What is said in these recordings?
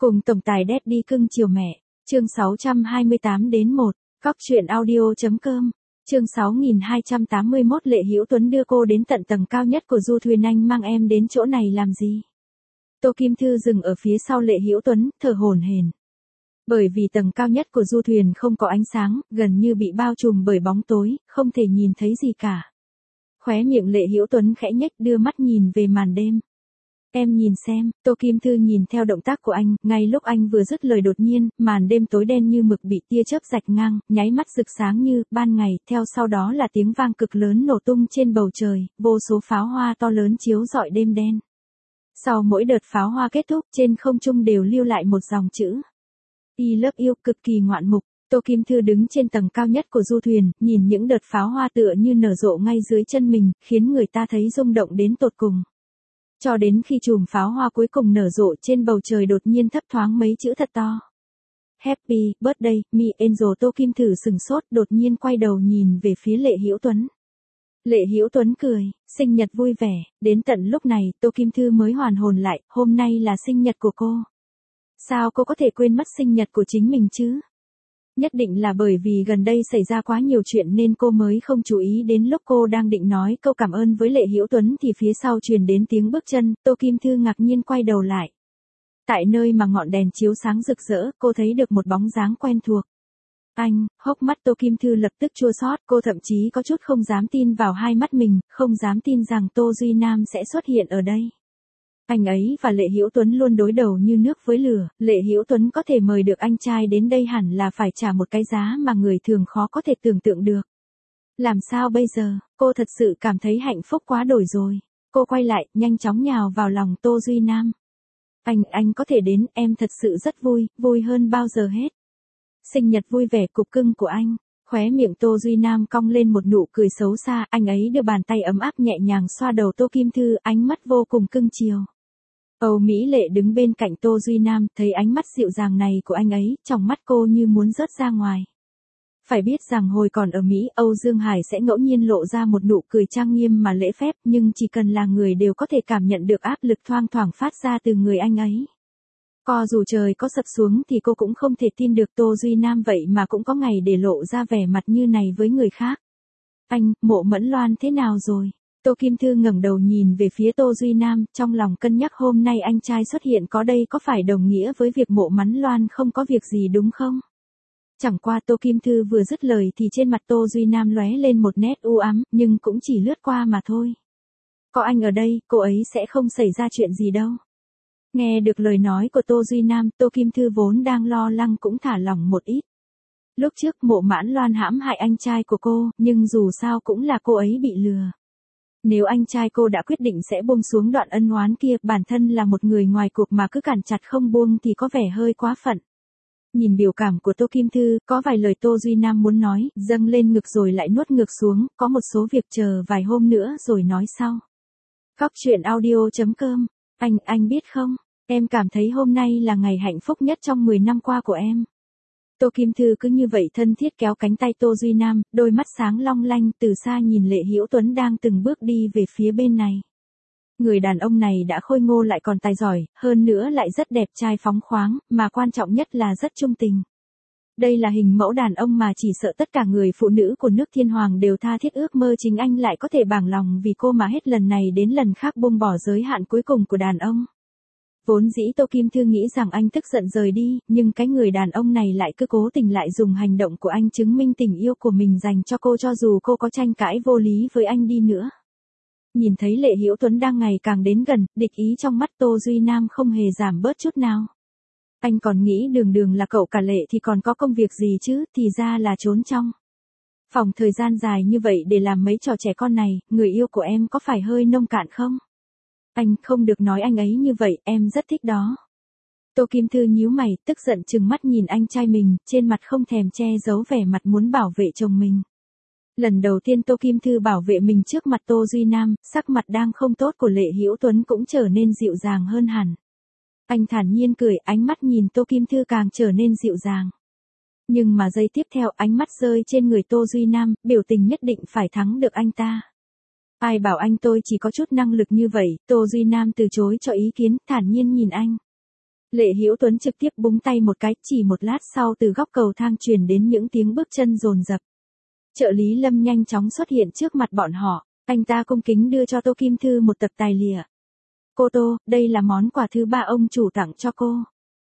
Cùng tổng tài Daddy cưng chiều mẹ, chương 628-1, cóc truyện audio.com, chương 6281 Lệ Hữu Tuấn đưa cô đến tận tầng cao nhất của du thuyền. Anh mang em đến chỗ này làm gì? Tô Kim Thư dừng ở phía sau Lệ Hữu Tuấn, thở hổn hển. Bởi vì tầng cao nhất của du thuyền không có ánh sáng, gần như bị bao trùm bởi bóng tối, không thể nhìn thấy gì cả. Khóe miệng Lệ Hữu Tuấn khẽ nhếch, đưa mắt nhìn về màn đêm. Em nhìn xem, Tô Kim Thư nhìn theo động tác của anh, ngay lúc anh vừa dứt lời đột nhiên, màn đêm tối đen như mực bị tia chớp rạch ngang, nháy mắt rực sáng như ban ngày, theo sau đó là tiếng vang cực lớn nổ tung trên bầu trời, vô số pháo hoa to lớn chiếu rọi đêm đen. Sau mỗi đợt pháo hoa kết thúc, trên không trung đều lưu lại một dòng chữ I love you, cực kỳ ngoạn mục. Tô Kim Thư đứng trên tầng cao nhất của du thuyền, nhìn những đợt pháo hoa tựa như nở rộ ngay dưới chân mình, khiến người ta thấy rung động đến tột cùng. Cho đến khi chùm pháo hoa cuối cùng nở rộ trên bầu trời đột nhiên thấp thoáng mấy chữ thật to. Happy birthday, me Angel. Tô Kim Thư sừng sốt, đột nhiên quay đầu nhìn về phía Lệ Hữu Tuấn. Lệ Hữu Tuấn cười, sinh nhật vui vẻ. Đến tận lúc này, Tô Kim Thư mới hoàn hồn lại, hôm nay là sinh nhật của cô. Sao cô có thể quên mất sinh nhật của chính mình chứ? Nhất định là bởi vì gần đây xảy ra quá nhiều chuyện nên cô mới không chú ý. Đến lúc cô đang định nói câu cảm ơn với Lệ Hữu Tuấn thì phía sau truyền đến tiếng bước chân, Tô Kim Thư ngạc nhiên quay đầu lại. Tại nơi mà ngọn đèn chiếu sáng rực rỡ, cô thấy được một bóng dáng quen thuộc. Anh, hốc mắt Tô Kim Thư lập tức chua xót, cô thậm chí có chút không dám tin vào hai mắt mình, không dám tin rằng Tô Duy Nam sẽ xuất hiện ở đây. Anh ấy và Lệ Hữu Tuấn luôn đối đầu như nước với lửa, Lệ Hữu Tuấn có thể mời được anh trai đến đây hẳn là phải trả một cái giá mà người thường khó có thể tưởng tượng được. Làm sao bây giờ, cô thật sự cảm thấy hạnh phúc quá đổi rồi. Cô quay lại, nhanh chóng nhào vào lòng Tô Duy Nam. Anh có thể đến, em thật sự rất vui, vui hơn bao giờ hết. Sinh nhật vui vẻ cục cưng của anh. Khóe miệng Tô Duy Nam cong lên một nụ cười xấu xa, anh ấy đưa bàn tay ấm áp nhẹ nhàng xoa đầu Tô Kim Thư, ánh mắt vô cùng cưng chiều. Âu Mỹ Lệ đứng bên cạnh Tô Duy Nam, thấy ánh mắt dịu dàng này của anh ấy, trong mắt cô như muốn rớt ra ngoài. Phải biết rằng hồi còn ở Mỹ, Âu Dương Hải sẽ ngẫu nhiên lộ ra một nụ cười trang nghiêm mà lễ phép, nhưng chỉ cần là người đều có thể cảm nhận được áp lực thoang thoảng phát ra từ người anh ấy. Co dù trời có sập xuống thì cô cũng không thể tin được Tô Duy Nam vậy mà cũng có ngày để lộ ra vẻ mặt như này với người khác. Anh, Mộ Mẫn Loan thế nào rồi? Tô Kim Thư ngẩng đầu nhìn về phía Tô Duy Nam, trong lòng cân nhắc hôm nay anh trai xuất hiện có đây có phải đồng nghĩa với việc Mộ Mẫn Loan không có việc gì đúng không? Chẳng qua Tô Kim Thư vừa dứt lời thì trên mặt Tô Duy Nam lóe lên một nét u ám, nhưng cũng chỉ lướt qua mà thôi. Có anh ở đây, cô ấy sẽ không xảy ra chuyện gì đâu. Nghe được lời nói của Tô Duy Nam, Tô Kim Thư vốn đang lo lắng cũng thả lỏng một ít. Lúc trước Mộ Mẫn Loan hãm hại anh trai của cô, nhưng dù sao cũng là cô ấy bị lừa. Nếu anh trai cô đã quyết định sẽ buông xuống đoạn ân oán kia, bản thân là một người ngoài cuộc mà cứ cản chặt không buông thì có vẻ hơi quá phận. Nhìn biểu cảm của Tô Kim Thư, có vài lời Tô Duy Nam muốn nói, dâng lên ngực rồi lại nuốt ngược xuống, có một số việc chờ vài hôm nữa rồi nói sau. Cóc truyện audio.com, anh biết không, em cảm thấy hôm nay là ngày hạnh phúc nhất trong 10 năm qua của em. Tô Kim Thư cứ như vậy thân thiết kéo cánh tay Tô Duy Nam, đôi mắt sáng long lanh, từ xa nhìn Lệ Hữu Tuấn đang từng bước đi về phía bên này. Người đàn ông này đã khôi ngô lại còn tài giỏi, hơn nữa lại rất đẹp trai phóng khoáng, mà quan trọng nhất là rất trung tình. Đây là hình mẫu đàn ông mà chỉ sợ tất cả người phụ nữ của nước Thiên Hoàng đều tha thiết ước mơ, chính anh lại có thể bàng lòng vì cô mà hết lần này đến lần khác buông bỏ giới hạn cuối cùng của đàn ông. Vốn dĩ Tô Kim Thư nghĩ rằng anh tức giận rời đi, nhưng cái người đàn ông này lại cứ cố tình lại dùng hành động của anh chứng minh tình yêu của mình dành cho cô cho dù cô có tranh cãi vô lý với anh đi nữa. Nhìn thấy Lệ Hữu Tuấn đang ngày càng đến gần, địch ý trong mắt Tô Duy Nam không hề giảm bớt chút nào. Anh còn nghĩ đường là cậu cả Lệ thì còn có công việc gì chứ, thì ra là trốn trong phòng thời gian dài như vậy để làm mấy trò trẻ con này, người yêu của em có phải hơi nông cạn không? Anh không được nói anh ấy như vậy, em rất thích đó. Tô Kim Thư nhíu mày, tức giận trừng mắt nhìn anh trai mình, trên mặt không thèm che giấu vẻ mặt muốn bảo vệ chồng mình. Lần đầu tiên Tô Kim Thư bảo vệ mình trước mặt Tô Duy Nam, sắc mặt đang không tốt của Lệ Hữu Tuấn cũng trở nên dịu dàng hơn hẳn. Anh thản nhiên cười, ánh mắt nhìn Tô Kim Thư càng trở nên dịu dàng. Nhưng mà giây tiếp theo ánh mắt rơi trên người Tô Duy Nam, biểu tình nhất định phải thắng được anh ta. Ai bảo anh tôi chỉ có chút năng lực như vậy, Tô Duy Nam từ chối cho ý kiến, thản nhiên nhìn anh. Lệ Hữu Tuấn trực tiếp búng tay một cái, chỉ một lát sau từ góc cầu thang truyền đến những tiếng bước chân dồn dập. Trợ lý Lâm nhanh chóng xuất hiện trước mặt bọn họ, anh ta cung kính đưa cho Tô Kim Thư một tập tài liệu. Cô Tô, đây là món quà thứ 3 ông chủ tặng cho cô.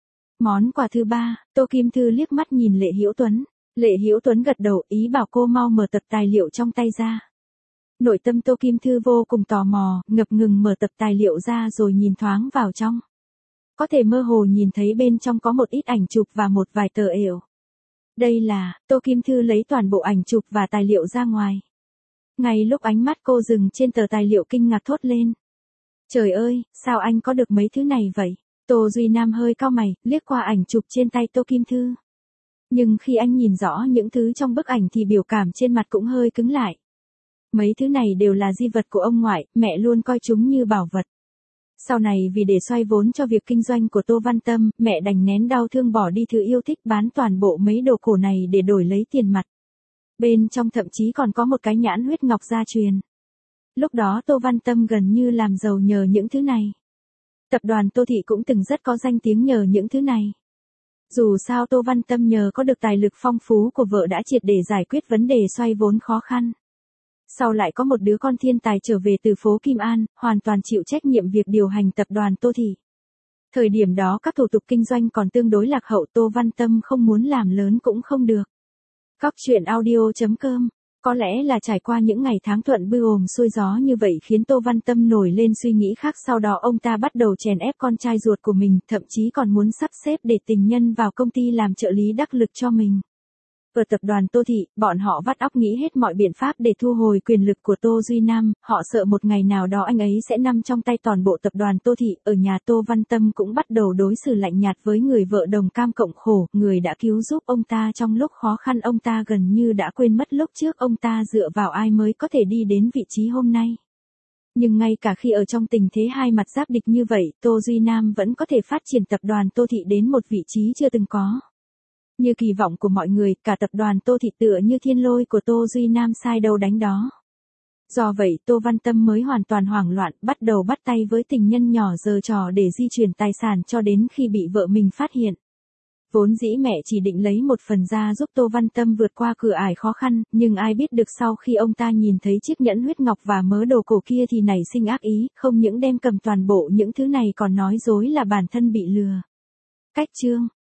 Món quà thứ 3, Tô Kim Thư liếc mắt nhìn Lệ Hữu Tuấn. Lệ Hữu Tuấn gật đầu ý bảo cô mau mở tập tài liệu trong tay ra. Nội tâm Tô Kim Thư vô cùng tò mò, ngập ngừng mở tập tài liệu ra rồi nhìn thoáng vào trong. Có thể mơ hồ nhìn thấy bên trong có một ít ảnh chụp và một vài tờ ểu. Đây là, Tô Kim Thư lấy toàn bộ ảnh chụp và tài liệu ra ngoài. Ngay lúc ánh mắt cô dừng trên tờ tài liệu kinh ngạc thốt lên. Trời ơi, sao anh có được mấy thứ này vậy? Tô Duy Nam hơi cau mày, liếc qua ảnh chụp trên tay Tô Kim Thư. Nhưng khi anh nhìn rõ những thứ trong bức ảnh thì biểu cảm trên mặt cũng hơi cứng lại. Mấy thứ này đều là di vật của ông ngoại, mẹ luôn coi chúng như bảo vật. Sau này vì để xoay vốn cho việc kinh doanh của Tô Văn Tâm, mẹ đành nén đau thương bỏ đi thứ yêu thích bán toàn bộ mấy đồ cổ này để đổi lấy tiền mặt. Bên trong thậm chí còn có một cái nhãn huyết ngọc gia truyền. Lúc đó Tô Văn Tâm gần như làm giàu nhờ những thứ này. Tập đoàn Tô Thị cũng từng rất có danh tiếng nhờ những thứ này. Dù sao Tô Văn Tâm nhờ có được tài lực phong phú của vợ đã triệt để giải quyết vấn đề xoay vốn khó khăn. Sau lại có một đứa con thiên tài trở về từ phố Kim An, hoàn toàn chịu trách nhiệm việc điều hành tập đoàn Tô Thị. Thời điểm đó các thủ tục kinh doanh còn tương đối lạc hậu, Tô Văn Tâm không muốn làm lớn cũng không được. Cóc truyện audio.com. Có lẽ là trải qua những ngày tháng thuận bư ồm xuôi gió như vậy khiến Tô Văn Tâm nổi lên suy nghĩ khác, sau đó ông ta bắt đầu chèn ép con trai ruột của mình, thậm chí còn muốn sắp xếp để tình nhân vào công ty làm trợ lý đắc lực cho mình. Ở tập đoàn Tô Thị, bọn họ vắt óc nghĩ hết mọi biện pháp để thu hồi quyền lực của Tô Duy Nam, họ sợ một ngày nào đó anh ấy sẽ nằm trong tay toàn bộ tập đoàn Tô Thị. Ở nhà Tô Văn Tâm cũng bắt đầu đối xử lạnh nhạt với người vợ đồng cam cộng khổ, người đã cứu giúp ông ta trong lúc khó khăn, ông ta gần như đã quên mất lúc trước ông ta dựa vào ai mới có thể đi đến vị trí hôm nay. Nhưng ngay cả khi ở trong tình thế hai mặt giáp địch như vậy, Tô Duy Nam vẫn có thể phát triển tập đoàn Tô Thị đến một vị trí chưa từng có. Như kỳ vọng của mọi người, cả tập đoàn Tô Thị tựa như thiên lôi của Tô Duy Nam sai đâu đánh đó. Do vậy Tô Văn Tâm mới hoàn toàn hoảng loạn, bắt đầu bắt tay với tình nhân nhỏ giở trò để di chuyển tài sản cho đến khi bị vợ mình phát hiện. Vốn dĩ mẹ chỉ định lấy một phần ra giúp Tô Văn Tâm vượt qua cửa ải khó khăn, nhưng ai biết được sau khi ông ta nhìn thấy chiếc nhẫn huyết ngọc và mớ đồ cổ kia thì nảy sinh ác ý, không những đem cầm toàn bộ những thứ này còn nói dối là bản thân bị lừa. Cách chương